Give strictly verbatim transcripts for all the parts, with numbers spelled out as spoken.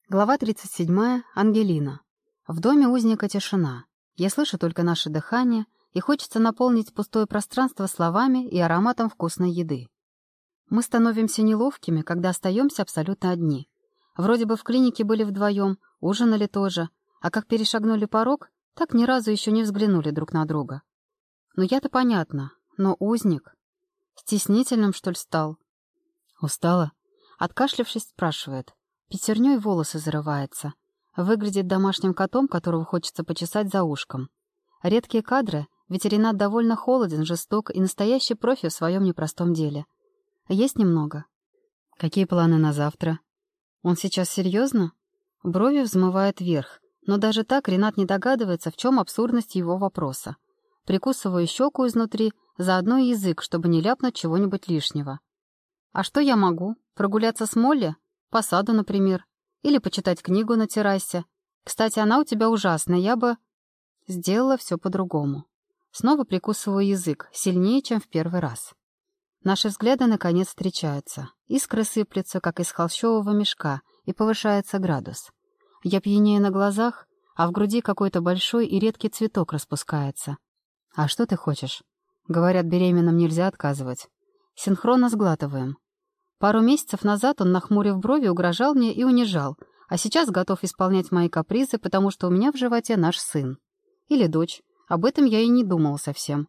Глава тридцать седьмая. Ангелина. В доме узника тишина. Я слышу только наше дыхание, и хочется наполнить пустое пространство словами и ароматом вкусной еды. Мы становимся неловкими, когда остаемся абсолютно одни. Вроде бы в клинике были вдвоем, ужинали тоже, а как перешагнули порог, так ни разу еще не взглянули друг на друга. Ну я-то понятно, но узник... Стеснительным, что ли, стал? Устала? Откашлявшись, спрашивает. Пятерней волосы зарывается. Выглядит домашним котом, которого хочется почесать за ушком. Редкие кадры, ветеринар довольно холоден, жесток и настоящий профи в своем непростом деле. Есть немного. Какие планы на завтра? Он сейчас серьезно? Брови взмывает вверх, но даже так Ренат не догадывается, в чем абсурдность его вопроса. Прикусываю щеку изнутри, заодно и язык, чтобы не ляпнуть чего-нибудь лишнего. А что я могу? Прогуляться с Молли? По саду, например. Или почитать книгу на террасе. Кстати, она у тебя ужасная, я бы... Сделала все по-другому. Снова прикусываю язык, сильнее, чем в первый раз. Наши взгляды, наконец, встречаются. Искры сыплются, как из холщового мешка, и повышается градус. Я пьянею на глазах, а в груди какой-то большой и редкий цветок распускается. «А что ты хочешь?» Говорят, беременным нельзя отказывать. Синхронно сглатываем. Пару месяцев назад он, нахмурив брови, угрожал мне и унижал, а сейчас готов исполнять мои капризы, потому что у меня в животе наш сын. Или дочь. Об этом я и не думала совсем.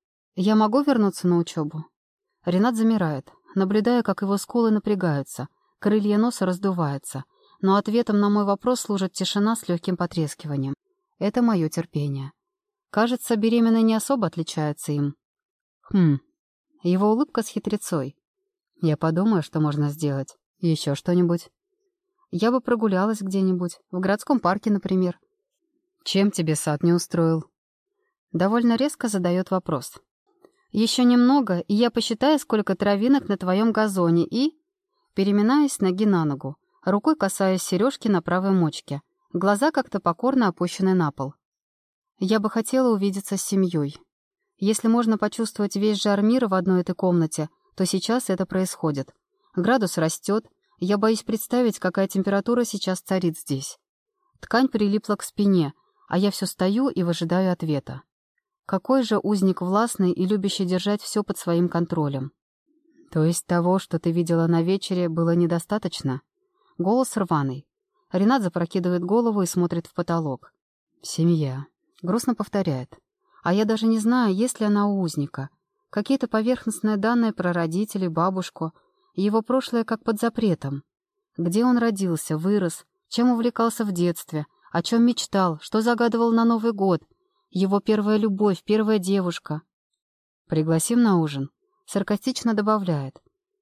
Я могу вернуться на учебу? Ренат замирает, наблюдая, как его скулы напрягаются, крылья носа раздуваются, но ответом на мой вопрос служит тишина с легким потрескиванием. Это мое терпение. Кажется, беременные не особо отличаются им. Хм. Его улыбка с хитрецой. Я подумаю, что можно сделать. Еще что-нибудь. Я бы прогулялась где-нибудь, в городском парке, например. Чем тебе сад не устроил? Довольно резко задает вопрос. Еще немного, и я посчитаю, сколько травинок на твоем газоне, и... Переминаюсь ноги на ногу, рукой касаясь сережки на правой мочке. Глаза как-то покорно опущены на пол. Я бы хотела увидеться с семьей. Если можно почувствовать весь жар мира в одной этой комнате, то сейчас это происходит. Градус растет, я боюсь представить, какая температура сейчас царит здесь. Ткань прилипла к спине, а я все стою и выжидаю ответа. Какой же узник властный и любящий держать все под своим контролем? То есть того, что ты видела на вечере, было недостаточно? Голос рваный. Ренат запрокидывает голову и смотрит в потолок. Семья. Грустно повторяет. А я даже не знаю, есть ли она у узника. Какие-то поверхностные данные про родителей, бабушку. Его прошлое как под запретом. Где он родился, вырос, чем увлекался в детстве, о чем мечтал, что загадывал на Новый год. Его первая любовь, первая девушка. «Пригласим на ужин?» Саркастично добавляет.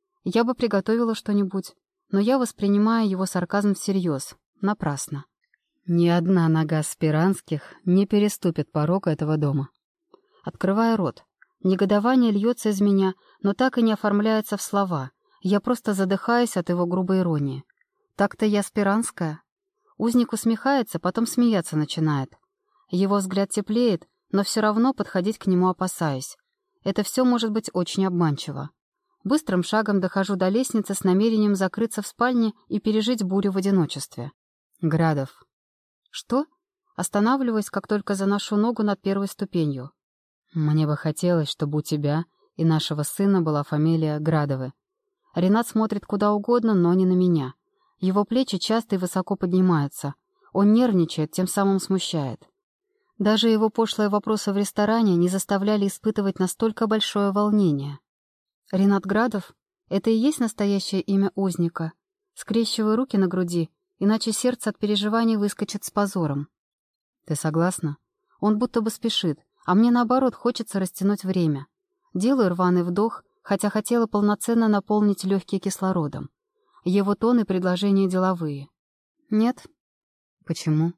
Я бы приготовила что-нибудь, но я воспринимаю его сарказм всерьез. Напрасно. Ни одна нога Спиранских не переступит порог этого дома. Открываю рот. Негодование льется из меня, но так и не оформляется в слова. Я просто задыхаюсь от его грубой иронии. Так-то я Спиранская. Узник усмехается, потом смеяться начинает. Его взгляд теплеет, но все равно подходить к нему опасаюсь. Это все может быть очень обманчиво. Быстрым шагом дохожу до лестницы с намерением закрыться в спальне и пережить бурю в одиночестве. Градов. Что? Останавливаюсь, как только заношу ногу над первой ступенью. Мне бы хотелось, чтобы у тебя и нашего сына была фамилия Градовы. Ренат смотрит куда угодно, но не на меня. Его плечи часто и высоко поднимаются. Он нервничает, тем самым смущает. Даже его пошлые вопросы в ресторане не заставляли испытывать настолько большое волнение. Ренат Градов — это и есть настоящее имя узника. Скрещиваю руки на груди, иначе сердце от переживаний выскочит с позором. Ты согласна? Он будто бы спешит, а мне, наоборот, хочется растянуть время. Делаю рваный вдох, хотя хотела полноценно наполнить легкие кислородом. Его тон и предложения деловые. Нет. Почему?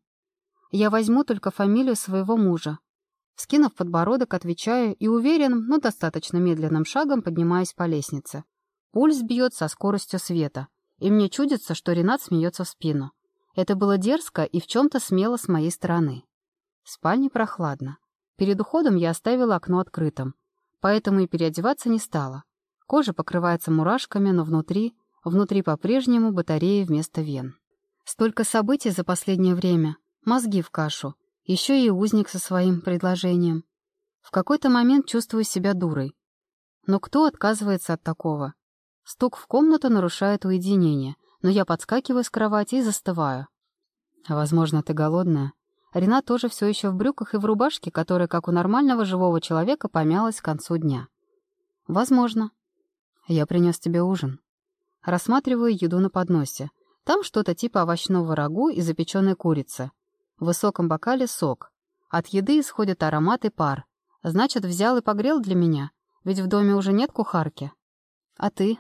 Я возьму только фамилию своего мужа. Скинув подбородок, отвечаю и уверенным, но достаточно медленным шагом поднимаюсь по лестнице. Пульс бьет со скоростью света, и мне чудится, что Ренат смеется в спину. Это было дерзко и в чем-то смело с моей стороны. В спальне прохладно. Перед уходом я оставила окно открытым, поэтому и переодеваться не стала. Кожа покрывается мурашками, но внутри, внутри по-прежнему батареи вместо вен. Столько событий за последнее время. Мозги в кашу. Еще и узник со своим предложением. В какой-то момент чувствую себя дурой. Но кто отказывается от такого? Стук в комнату нарушает уединение, но я подскакиваю с кровати и застываю. Возможно, ты голодная. Ренат тоже все еще в брюках и в рубашке, которая, как у нормального живого человека, помялась к концу дня. Возможно. Я принес тебе ужин. Рассматриваю еду на подносе. Там что-то типа овощного рагу и запеченной курицы. В высоком бокале сок. От еды исходит аромат и пар. Значит, взял и погрел для меня, ведь в доме уже нет кухарки. А ты?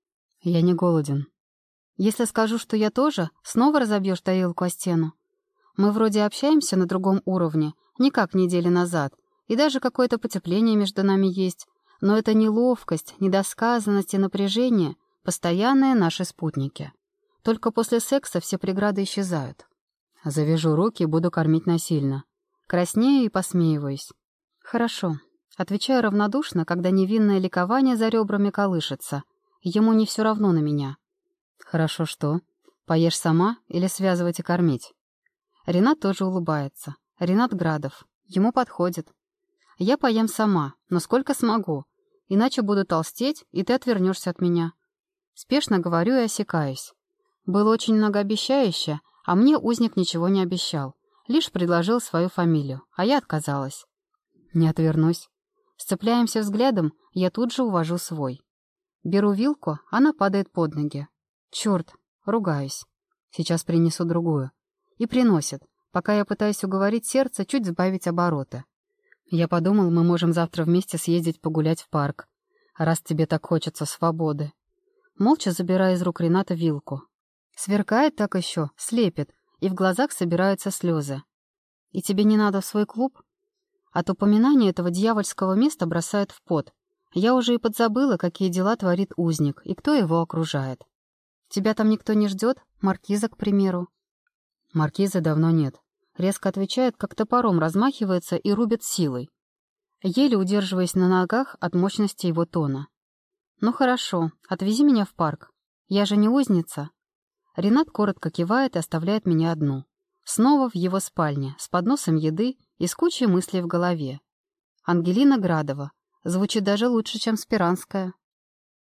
Я не голоден. Если скажу, что я тоже, снова разобьешь тарелку о стену. Мы вроде общаемся на другом уровне, не как недели назад, и даже какое-то потепление между нами есть, но это неловкость, недосказанность и напряжение — постоянные наши спутники. Только после секса все преграды исчезают. Завяжу руки и буду кормить насильно. Краснею и посмеиваюсь. Хорошо. Отвечаю равнодушно, когда невинное ликование за ребрами колышется. Ему не все равно на меня. Хорошо что? Поешь сама или связывать и кормить? Ренат тоже улыбается. Ренат Градов. Ему подходит. Я поем сама, но сколько смогу. Иначе буду толстеть, и ты отвернешься от меня. Спешно говорю и осекаюсь. Было очень многообещающе, а мне узник ничего не обещал. Лишь предложил свою фамилию, а я отказалась. Не отвернусь. Сцепляемся взглядом, я тут же увожу свой. Беру вилку, она падает под ноги. Черт, ругаюсь. Сейчас принесу другую. И приносит, пока я пытаюсь уговорить сердце чуть сбавить обороты. Я подумал, мы можем завтра вместе съездить погулять в парк, раз тебе так хочется свободы. Молча забираю из рук Рената вилку. Сверкает так еще, слепит, и в глазах собираются слезы. И тебе не надо в свой клуб? От упоминания этого дьявольского места бросает в пот. Я уже и подзабыла, какие дела творит узник, и кто его окружает. Тебя там никто не ждет? Маркиза, к примеру. Маркизы давно нет. Резко отвечает, как топором размахивается и рубит силой, еле удерживаясь на ногах от мощности его тона. «Ну хорошо, отвези меня в парк. Я же не узница». Ренат коротко кивает и оставляет меня одну. Снова в его спальне, с подносом еды и с кучей мыслей в голове. Ангелина Градова. Звучит даже лучше, чем Спиранская.